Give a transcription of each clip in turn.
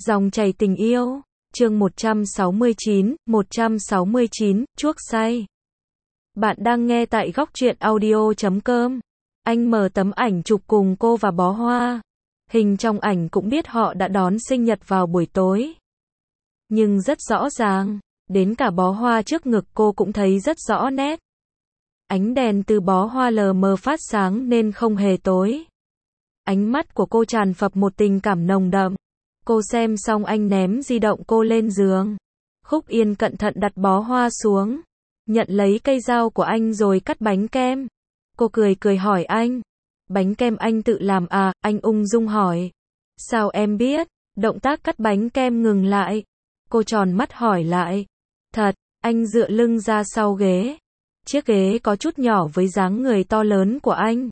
Dòng chảy tình yêu, chương 169, chuốc say. Bạn đang nghe tại góc truyện audio.com. Anh mở tấm ảnh chụp cùng cô và bó hoa. Hình trong ảnh cũng biết họ đã đón sinh nhật vào buổi tối. Nhưng rất rõ ràng, đến cả bó hoa trước ngực cô cũng thấy rất rõ nét. Ánh đèn từ bó hoa lờ mờ phát sáng nên không hề tối. Ánh mắt của cô tràn ngập một tình cảm nồng đậm. Cô xem xong anh ném di động cô lên giường. Khúc Yên cẩn thận đặt bó hoa xuống, nhận lấy cây dao của anh rồi cắt bánh kem. Cô cười cười hỏi anh, bánh kem anh tự làm à? Anh ung dung hỏi, sao em biết? Động tác cắt bánh kem ngừng lại. Cô tròn mắt hỏi lại, thật? Anh dựa lưng ra sau ghế. Chiếc ghế có chút nhỏ với dáng người to lớn của anh.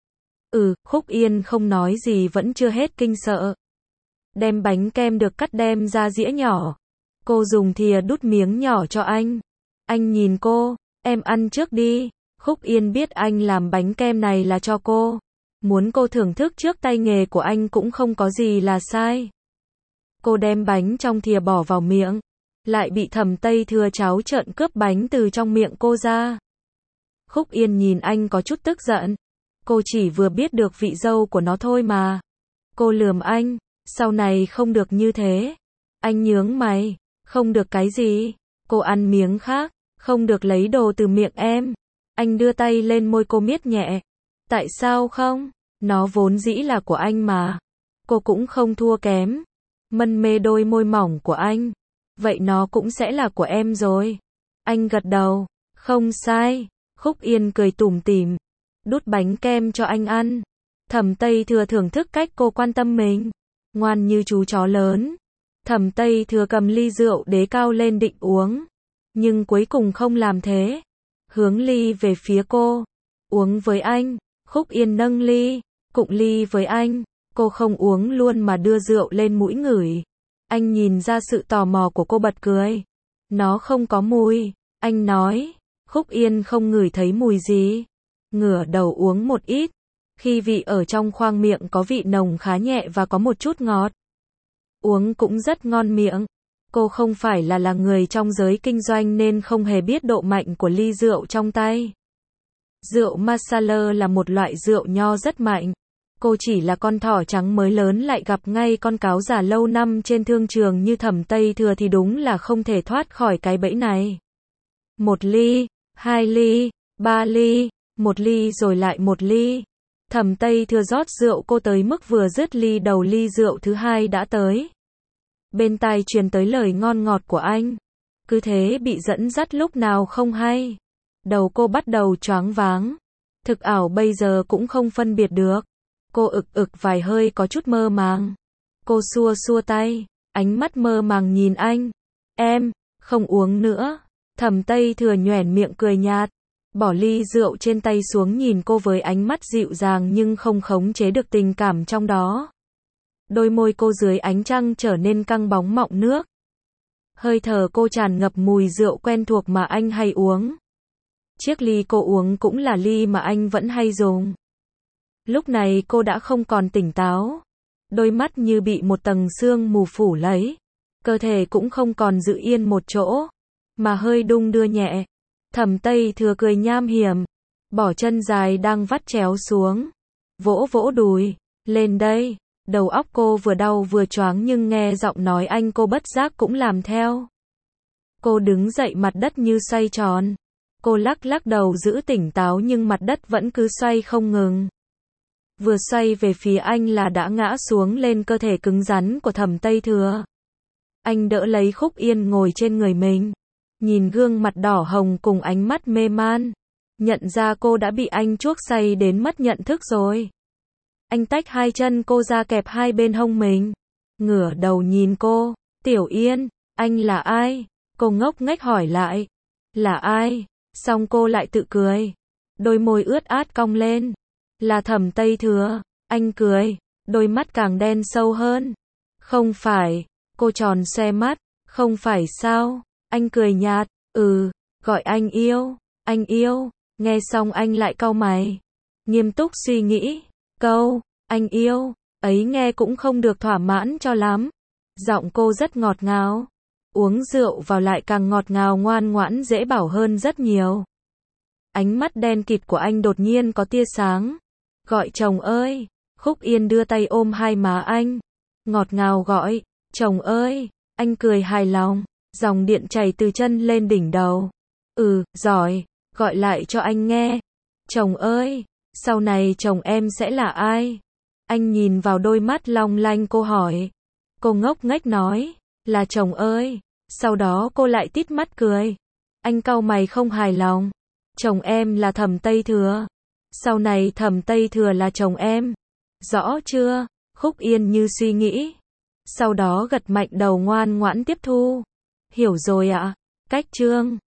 Khúc Yên không nói gì, vẫn chưa hết kinh sợ. Đem bánh kem được cắt đem ra dĩa nhỏ. Cô dùng thìa đút miếng nhỏ cho anh. Anh nhìn cô, em ăn trước đi. Khúc Yên biết anh làm bánh kem này là cho cô. Muốn cô thưởng thức trước tay nghề của anh cũng không có gì là sai. Cô đem bánh trong thìa bỏ vào miệng. Lại bị Thẩm Tây Thừa tráo trợn cướp bánh từ trong miệng cô ra. Khúc Yên nhìn anh có chút tức giận. Cô chỉ vừa biết được vị dâu của nó thôi mà. Cô lườm anh, sau này không được như thế. Anh nhướng mày, không được cái gì? Cô ăn miếng khác, không được lấy đồ từ miệng em. Anh đưa tay lên môi cô miết nhẹ. Tại sao không? Nó vốn dĩ là của anh mà. Cô cũng không thua kém. Mân mê đôi môi mỏng của anh. Vậy nó cũng sẽ là của em rồi. Anh gật đầu, không sai. Khúc Yên cười tủm tỉm, đút bánh kem cho anh ăn. Thẩm Tây Thừa thưởng thức cách cô quan tâm mình, ngoan như chú chó lớn. Thẩm Tây Thừa cầm ly rượu đế cao lên định uống, nhưng cuối cùng không làm thế. Hướng ly về phía cô. Uống với anh. Khúc Yên nâng ly, cụng ly với anh. Cô không uống luôn mà đưa rượu lên mũi ngửi. Anh nhìn ra sự tò mò của cô bật cười. Nó không có mùi, anh nói. Khúc Yên không ngửi thấy mùi gì. Ngửa đầu uống một ít. Khi vị ở trong khoang miệng có vị nồng khá nhẹ và có một chút ngọt. Uống cũng rất ngon miệng. Cô không phải là người trong giới kinh doanh nên không hề biết độ mạnh của ly rượu trong tay. Rượu Marsala là một loại rượu nho rất mạnh. Cô chỉ là con thỏ trắng mới lớn lại gặp ngay con cáo già lâu năm trên thương trường như Thẩm Tây Thừa thì đúng là không thể thoát khỏi cái bẫy này. 1 ly, 2 ly, 3 ly, 1 ly rồi lại 1 ly. Thẩm Tây Thừa rót rượu cô tới mức vừa dứt ly đầu ly rượu thứ hai đã tới. Bên tai truyền tới lời ngon ngọt của anh. Cứ thế bị dẫn dắt lúc nào không hay. Đầu cô bắt đầu choáng váng. Thực ảo bây giờ cũng không phân biệt được. Cô ực vài hơi có chút mơ màng. Cô xua xua tay, ánh mắt mơ màng nhìn anh. Em, không uống nữa. Thẩm Tây Thừa nhoẻn miệng cười nhạt. Bỏ ly rượu trên tay xuống nhìn cô với ánh mắt dịu dàng nhưng không khống chế được tình cảm trong đó. Đôi môi cô dưới ánh trăng trở nên căng bóng mọng nước. Hơi thở cô tràn ngập mùi rượu quen thuộc mà anh hay uống. Chiếc ly cô uống cũng là ly mà anh vẫn hay dùng. Lúc này cô đã không còn tỉnh táo. Đôi mắt như bị một tầng sương mù phủ lấy. Cơ thể cũng không còn giữ yên một chỗ, mà hơi đung đưa nhẹ. Thẩm Tây Thừa cười nham hiểm. Bỏ chân dài đang vắt chéo xuống. Vỗ vỗ đùi. Lên đây. Đầu óc cô vừa đau vừa choáng nhưng nghe giọng nói anh cô bất giác cũng làm theo. Cô đứng dậy mặt đất như xoay tròn. Cô lắc đầu giữ tỉnh táo nhưng mặt đất vẫn cứ xoay không ngừng. Vừa xoay về phía anh là đã ngã xuống lên cơ thể cứng rắn của Thẩm Tây Thừa. Anh đỡ lấy Khúc Yên ngồi trên người mình. Nhìn gương mặt đỏ hồng cùng ánh mắt mê man. Nhận ra cô đã bị anh chuốc say đến mất nhận thức rồi. Anh tách hai chân cô ra kẹp hai bên hông mình. Ngửa đầu nhìn cô. Tiểu Yên, anh là ai? Cô ngốc nghếch hỏi lại. Là ai? Xong cô lại tự cười. Đôi môi ướt át cong lên. Là Thẩm Tây Thừa. Anh cười. Đôi mắt càng đen sâu hơn. Không phải. Cô tròn xoe mắt. Không phải sao? Anh cười nhạt. Gọi anh yêu. Anh yêu. Nghe xong anh lại cau mày. Nghiêm túc suy nghĩ. Câu, anh yêu, ấy nghe cũng không được thỏa mãn cho lắm. Giọng cô rất ngọt ngào. Uống rượu vào lại càng ngọt ngào ngoan ngoãn dễ bảo hơn rất nhiều. Ánh mắt đen kịt của anh đột nhiên có tia sáng. Gọi chồng ơi. Khúc Yên đưa tay ôm hai má anh. Ngọt ngào gọi, chồng ơi. Anh cười hài lòng. Dòng điện chảy từ chân lên đỉnh đầu. Giỏi. Gọi lại cho anh nghe. Chồng ơi. Sau này chồng em sẽ là ai? Anh nhìn vào đôi mắt long lanh cô hỏi. Cô ngốc nghếch nói. Là chồng ơi. Sau đó cô lại tít mắt cười. Anh cau mày không hài lòng. Chồng em là Thẩm Tây Thừa. Sau này Thẩm Tây Thừa là chồng em. Rõ chưa? Khúc Yên như suy nghĩ. Sau đó gật mạnh đầu ngoan ngoãn tiếp thu. Hiểu rồi ạ. Cách chương